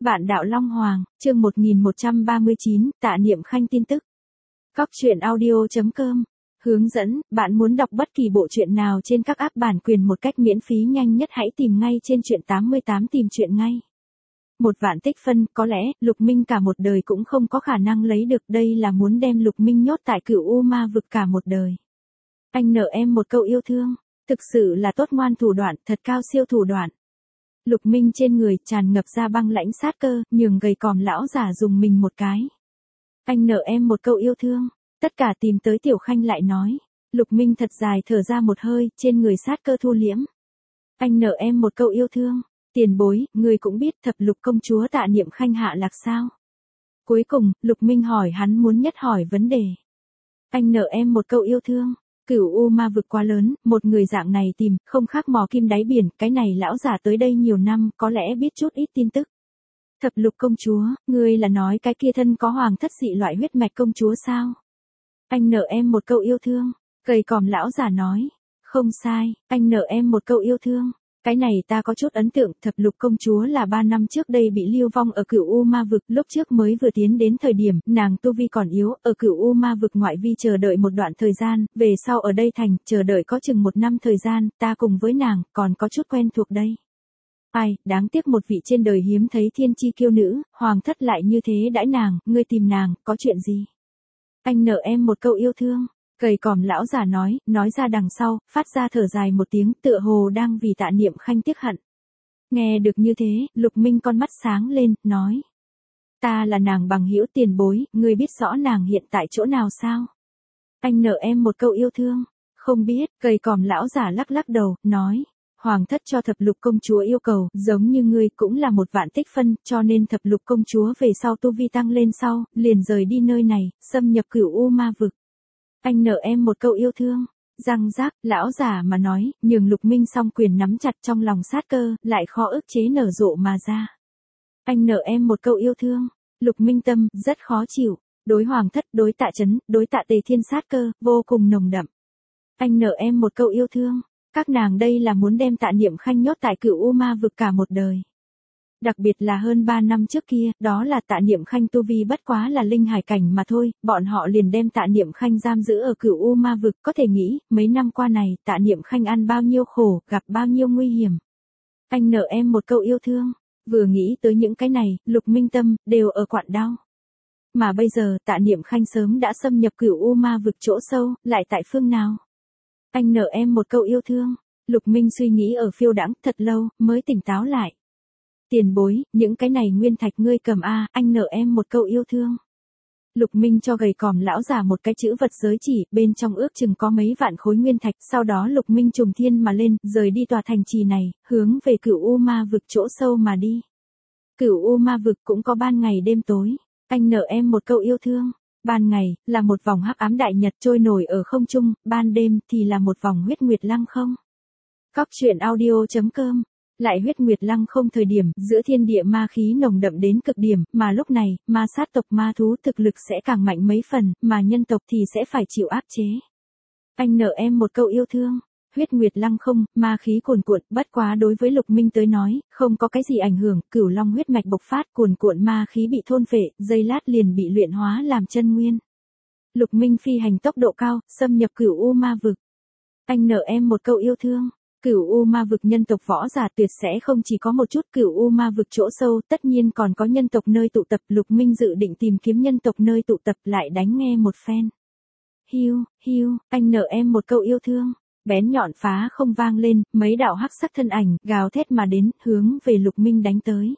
Vạn đạo Long Hoàng, chương 1139, Tạ Niệm Khanh tin tức. Cóc truyện audio.com. Hướng dẫn, bạn muốn đọc bất kỳ bộ truyện nào trên các app bản quyền một cách miễn phí nhanh nhất hãy tìm ngay trên truyện 88 tìm truyện ngay. 1 vạn tích phân, có lẽ, Lục Minh cả một đời cũng không có khả năng lấy được, đây là muốn đem Lục Minh nhốt tại Cửu U Ma vực cả một đời. Anh nợ em một câu yêu thương, thực sự là tốt ngoan thủ đoạn, thật cao siêu thủ đoạn. Lục Minh trên người tràn ngập ra băng lãnh sát cơ, nhường gầy còm lão giả dùng mình một cái. Anh nợ em một câu yêu thương, tất cả tìm tới Tiểu Khanh lại nói. Lục Minh thật dài thở ra một hơi, trên người sát cơ thu liễm. Anh nợ em một câu yêu thương, tiền bối, người cũng biết thập lục công chúa Tạ Niệm Khanh hạ lạc sao. Cuối cùng, Lục Minh hỏi hắn muốn nhất hỏi vấn đề. Anh nợ em một câu yêu thương. Cửu U Ma vực quá lớn, một người dạng này tìm, không khác mò kim đáy biển, cái này lão giả tới đây nhiều năm, có lẽ biết chút ít tin tức. Thập lục công chúa, ngươi là nói cái kia thân có hoàng thất dị loại huyết mạch công chúa sao? Anh nợ em một câu yêu thương, gầy còm lão giả nói. Không sai, anh nợ em một câu yêu thương. Cái này ta có chút ấn tượng, thập lục công chúa là 3 năm trước đây bị lưu vong ở Cửu U Ma vực, lúc trước mới vừa tiến đến thời điểm, nàng tu vi còn yếu, ở Cửu U Ma vực ngoại vi chờ đợi một đoạn thời gian, về sau ở đây thành, chờ đợi có chừng 1 năm thời gian, ta cùng với nàng, còn có chút quen thuộc đây. Ai, đáng tiếc một vị trên đời hiếm thấy thiên chi kiêu nữ, hoàng thất lại như thế đãi nàng, ngươi tìm nàng, có chuyện gì? Anh nợ em một câu yêu thương. Gầy còm lão giả nói ra đằng sau, phát ra thở dài một tiếng, tựa hồ đang vì Tạ Niệm Khanh tiếc hận. Nghe được như thế, Lục Minh con mắt sáng lên, nói. Ta là nàng bằng hữu tiền bối, ngươi biết rõ nàng hiện tại chỗ nào sao? Anh nợ em một câu yêu thương. Không biết, gầy còm lão giả lắc lắc đầu, nói. Hoàng thất cho thập lục công chúa yêu cầu, giống như ngươi cũng là 1 vạn tích phân, cho nên thập lục công chúa về sau tu vi tăng lên sau, liền rời đi nơi này, xâm nhập Cửu U Ma vực. Anh nợ em một câu yêu thương. Răng rác, lão giả mà nói, nhường Lục Minh song quyền nắm chặt trong lòng sát cơ, lại khó ức chế nở rộ mà ra. Anh nợ em một câu yêu thương. Lục Minh tâm, rất khó chịu. Đối hoàng thất, đối Tạ Chấn, đối Tạ Tề Thiên sát cơ, vô cùng nồng đậm. Anh nợ em một câu yêu thương. Các nàng đây là muốn đem Tạ Niệm Khanh nhốt tại Cửu U Ma vực cả một đời. Đặc biệt là hơn 3 năm trước kia, đó là Tạ Niệm Khanh tu vi bất quá là linh hải cảnh mà thôi, bọn họ liền đem Tạ Niệm Khanh giam giữ ở Cửu U Ma vực, có thể nghĩ, mấy năm qua này, Tạ Niệm Khanh ăn bao nhiêu khổ, gặp bao nhiêu nguy hiểm. Anh nợ em một câu yêu thương, vừa nghĩ tới những cái này, Lục Minh tâm, đều ở quặn đau. Mà bây giờ, Tạ Niệm Khanh sớm đã xâm nhập Cửu U Ma vực chỗ sâu, lại tại phương nào? Anh nợ em một câu yêu thương. Lục Minh suy nghĩ ở phiêu đãng thật lâu, mới tỉnh táo lại. Tiền bối, những cái này nguyên thạch ngươi cầm a, anh nợ em một câu yêu thương. Lục Minh cho gầy còm lão giả một cái chữ vật giới chỉ, bên trong ước chừng có mấy vạn khối nguyên thạch, sau đó Lục Minh trùng thiên mà lên, rời đi tòa thành trì này, hướng về Cửu U Ma vực chỗ sâu mà đi. Cửu U Ma vực cũng có ban ngày đêm tối, anh nợ em một câu yêu thương. Ban ngày, là một vòng hắc ám đại nhật trôi nổi ở không trung, ban đêm thì là một vòng huyết nguyệt lăng không. Cóc truyện audio.com. Lại huyết nguyệt lăng không thời điểm, giữa thiên địa ma khí nồng đậm đến cực điểm, mà lúc này, ma sát tộc ma thú thực lực sẽ càng mạnh mấy phần, mà nhân tộc thì sẽ phải chịu áp chế. Anh nợ em một câu yêu thương. Huyết nguyệt lăng không, ma khí cuồn cuộn, bất quá đối với Lục Minh tới nói, không có cái gì ảnh hưởng, cửu long huyết mạch bộc phát, cuồn cuộn ma khí bị thôn phệ, giây lát liền bị luyện hóa làm chân nguyên. Lục Minh phi hành tốc độ cao, xâm nhập Cửu U Ma vực. Anh nợ em một câu yêu thương. Cửu U Ma vực nhân tộc võ giả tuyệt sẽ không chỉ có một chút, Cửu U Ma vực chỗ sâu, tất nhiên còn có nhân tộc nơi tụ tập, Lục Minh dự định tìm kiếm nhân tộc nơi tụ tập lại đánh nghe một phen. Hiu, hiu, anh nợ em một câu yêu thương. Bén nhọn phá không vang lên, mấy đạo hắc sắc thân ảnh, gào thét mà đến, hướng về Lục Minh đánh tới.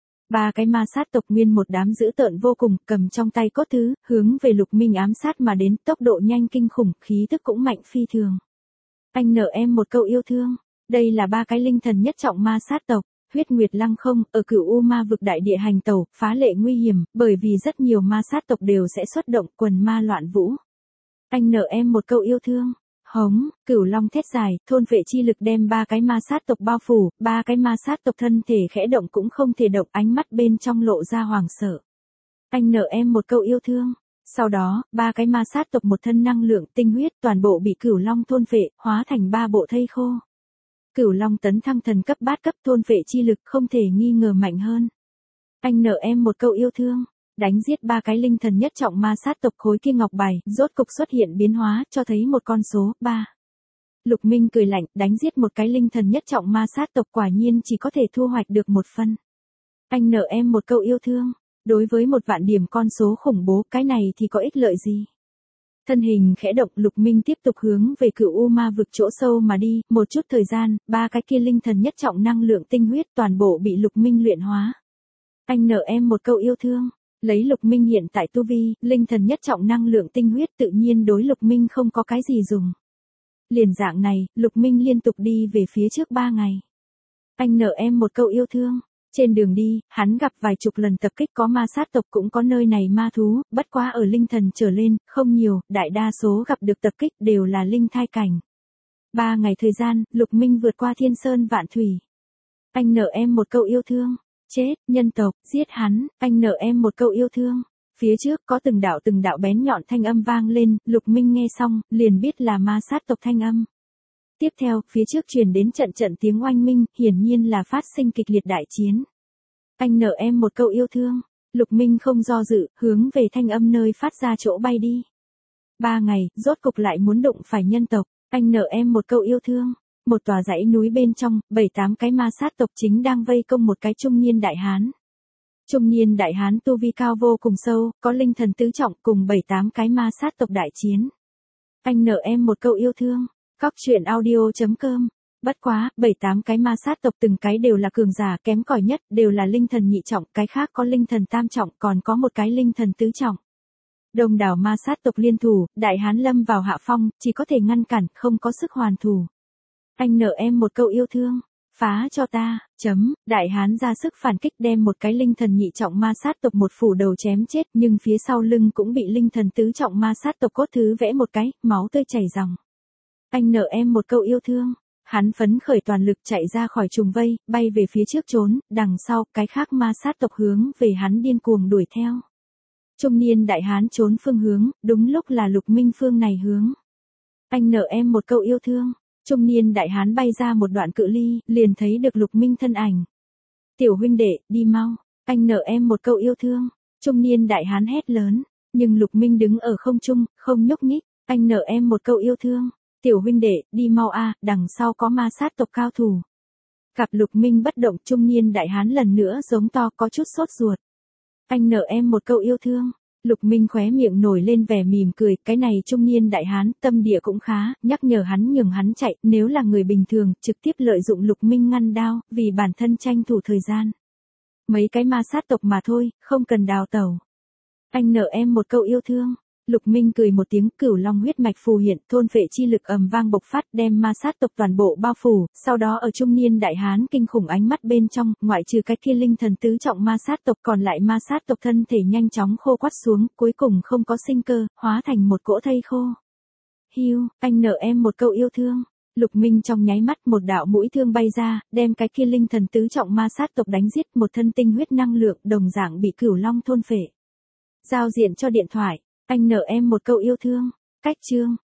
3 cái ma sát tộc nguyên một đám dữ tợn vô cùng, cầm trong tay cốt thứ, hướng về Lục Minh ám sát mà đến, tốc độ nhanh kinh khủng, khí tức cũng mạnh phi thường. Anh nợ em một câu yêu thương. Đây là 3 cái linh thần nhất trọng ma sát tộc, huyết nguyệt lăng không, ở Cửu U Ma vực đại địa hành tẩu, phá lệ nguy hiểm, bởi vì rất nhiều ma sát tộc đều sẽ xuất động, quần ma loạn vũ. Anh nợ em một câu yêu thương. Hống, cửu long thét dài, thôn vệ chi lực đem 3 cái ma sát tộc bao phủ, 3 cái ma sát tộc thân thể khẽ động cũng không thể động, ánh mắt bên trong lộ ra hoảng sợ. Anh nợ em một câu yêu thương. Sau đó, 3 cái ma sát tộc một thân năng lượng tinh huyết toàn bộ bị cửu long thôn phệ, hóa thành 3 bộ thây khô. Cửu long tấn thăng thần cấp bát cấp, thôn phệ chi lực không thể nghi ngờ mạnh hơn. Anh nợ em một câu yêu thương. Đánh giết 3 cái linh thần nhất trọng ma sát tộc khối kia ngọc bài, rốt cục xuất hiện biến hóa, cho thấy một con số, 3. Lục Minh cười lạnh, đánh giết một cái linh thần nhất trọng ma sát tộc quả nhiên chỉ có thể thu hoạch được một phân. Anh nợ em một câu yêu thương. Đối với một vạn điểm con số khủng bố, cái này thì có ích lợi gì? Thân hình khẽ động, Lục Minh tiếp tục hướng về Cửu U Ma vực chỗ sâu mà đi, một chút thời gian, 3 cái kia linh thần nhất trọng năng lượng tinh huyết toàn bộ bị Lục Minh luyện hóa. Anh nợ em một câu yêu thương. Lấy Lục Minh hiện tại tu vi, linh thần nhất trọng năng lượng tinh huyết tự nhiên đối Lục Minh không có cái gì dùng. Liền dạng này, Lục Minh liên tục đi về phía trước 3 ngày. Anh nợ em một câu yêu thương. Trên đường đi, hắn gặp vài chục lần tập kích, có ma sát tộc cũng có nơi này ma thú, bất quá ở linh thần trở lên, không nhiều, đại đa số gặp được tập kích đều là linh thai cảnh. 3 ngày thời gian, Lục Minh vượt qua thiên sơn vạn thủy. Anh nợ em một câu yêu thương. Chết, nhân tộc, giết hắn, anh nợ em một câu yêu thương. Phía trước có từng đạo bén nhọn thanh âm vang lên, Lục Minh nghe xong, liền biết là ma sát tộc thanh âm. Tiếp theo, phía trước truyền đến trận tiếng oanh minh, hiển nhiên là phát sinh kịch liệt đại chiến. Anh nợ em một câu yêu thương. Lục Minh không do dự, hướng về thanh âm nơi phát ra chỗ bay đi. 3 ngày, rốt cục lại muốn đụng phải nhân tộc. Anh nợ em một câu yêu thương. Một tòa dãy núi bên trong, 7-8 cái ma sát tộc chính đang vây công một cái trung niên đại hán. Trung niên đại hán tu vi cao vô cùng sâu, có linh thần tứ trọng cùng 7-8 cái ma sát tộc đại chiến. Anh nợ em một câu yêu thương. Cóc truyện audio.com. Bất quá, 7-8 cái ma sát tộc từng cái đều là cường giả, kém cỏi nhất, đều là linh thần nhị trọng, cái khác có linh thần tam trọng, còn có một cái linh thần tứ trọng. Đông đảo ma sát tộc liên thủ, đại hán lâm vào hạ phong, chỉ có thể ngăn cản, không có sức hoàn thủ. Anh nợ em một câu yêu thương. Phá cho ta, đại hán ra sức phản kích, đem một cái linh thần nhị trọng ma sát tộc một phủ đầu chém chết, nhưng phía sau lưng cũng bị linh thần tứ trọng ma sát tộc cốt thứ vẽ một cái, máu tươi chảy ròng. Anh nợ em một câu yêu thương. Hắn phấn khởi toàn lực chạy ra khỏi trùng vây, bay về phía trước trốn, đằng sau, cái khác ma sát tộc hướng về hắn điên cuồng đuổi theo. Trung niên đại hán trốn phương hướng, đúng lúc là Lục Minh phương này hướng. Anh nợ em một câu yêu thương. Trung niên đại hán bay ra một đoạn cự ly, liền thấy được Lục Minh thân ảnh. Tiểu huynh đệ, đi mau, anh nợ em một câu yêu thương. Trung niên đại hán hét lớn, nhưng Lục Minh đứng ở không trung, không nhúc nhích. Anh nợ em một câu yêu thương. Tiểu huynh đệ, đi mau a, đằng sau có ma sát tộc cao thủ. Gặp Lục Minh bất động, trung niên đại hán lần nữa giống to, có chút sốt ruột. Anh nợ em một câu yêu thương. Lục Minh khóe miệng nổi lên vẻ mỉm cười, cái này trung niên đại hán, tâm địa cũng khá, nhắc nhở hắn nhường hắn chạy, nếu là người bình thường, trực tiếp lợi dụng Lục Minh ngăn đao, vì bản thân tranh thủ thời gian. Mấy cái ma sát tộc mà thôi, không cần đào tẩu. Anh nợ em một câu yêu thương. Lục Minh cười một tiếng, cửu long huyết mạch phù hiện, thôn phệ chi lực ầm vang bộc phát, đem ma sát tộc toàn bộ bao phủ, sau đó ở trung niên đại hán kinh khủng ánh mắt bên trong, ngoại trừ cái kia linh thần tứ trọng ma sát tộc, còn lại ma sát tộc thân thể nhanh chóng khô quắt xuống, cuối cùng không có sinh cơ, hóa thành một cỗ thây khô. Hiu, anh nợ em một câu yêu thương. Lục Minh trong nháy mắt một đạo mũi thương bay ra, đem cái kia linh thần tứ trọng ma sát tộc đánh giết, một thân tinh huyết năng lượng đồng dạng bị cửu long thôn phệ. Giao diện cho điện thoại. Anh nợ em một câu yêu thương. Cách chương.